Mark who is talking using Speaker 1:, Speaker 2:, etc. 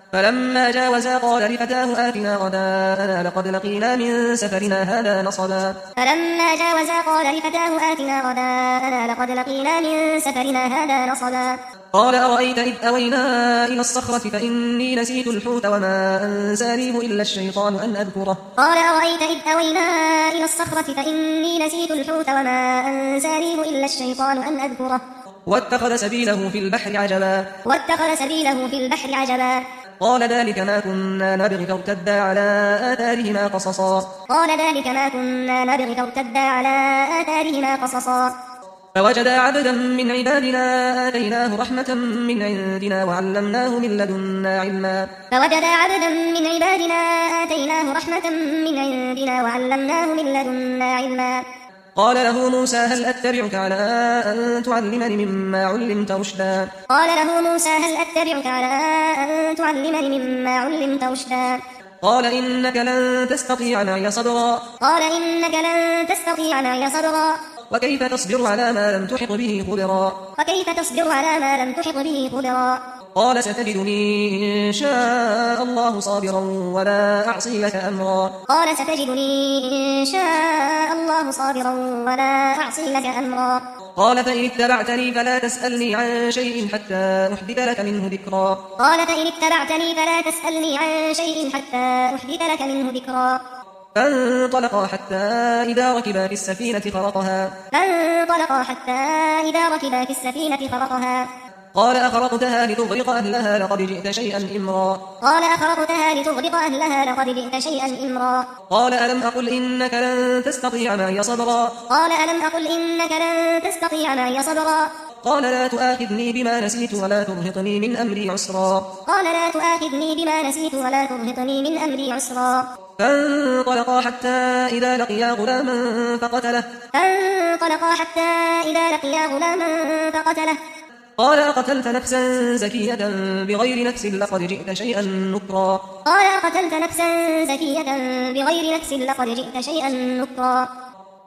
Speaker 1: فلما جاوزا قال لفتاه آتنا غداءنا لقد لقينا من سفرنا هذا نصبا
Speaker 2: فلما جاوزا قال لفتاه آتنا غداءنا لقد لقينا من سفرنا هذا نصبا
Speaker 1: قال أرأيت إذ أوينا إلى الصخرة فإني نسيت الحوت وما أنسانيه إلا الشيطان أن أذكره
Speaker 2: قال أرأيت إذ أوينا إلى الصخرة فإني نسيت الحوت وما أنسانيه إلا الشيطان أن أذكره
Speaker 1: واتخذ سبيله في البحر عجبا قال ذلك ما كنا نبغي فارتدا على آثارهما قصصا فوجدا عبدا من عبادنا آتيناه رحمة من عندنا وعلمناه من لدنا علما قال له موسى هل أتبعك على أن تعلمني مما علمت رشدا قال إنك لن تستطيع معي صبرا وكيف تصبر على ما لم تحط به خبرا قال ستجدني إن شاء الله صابرا ولا أعصي لك أمرا قال فإن اتبعتني فلا تسألني عن شيء حتى أحدث لك منه ذكرا فانطلقا حتى إذا ركبا في السفينة خرقها قال أخرقتها لتغرق أهلها لقد جئت شيئا إمرا قال ألم أقل إنك لن تستطيع معي صبرا قال لا تؤاخذني بما نسيت ولا ترهقني من أمري عسرا فانطلقا حتى إذا لقيا غلاما فقتله قال أقتلت نفسا زكية بغير نفس لقد جئت شيئا نكرا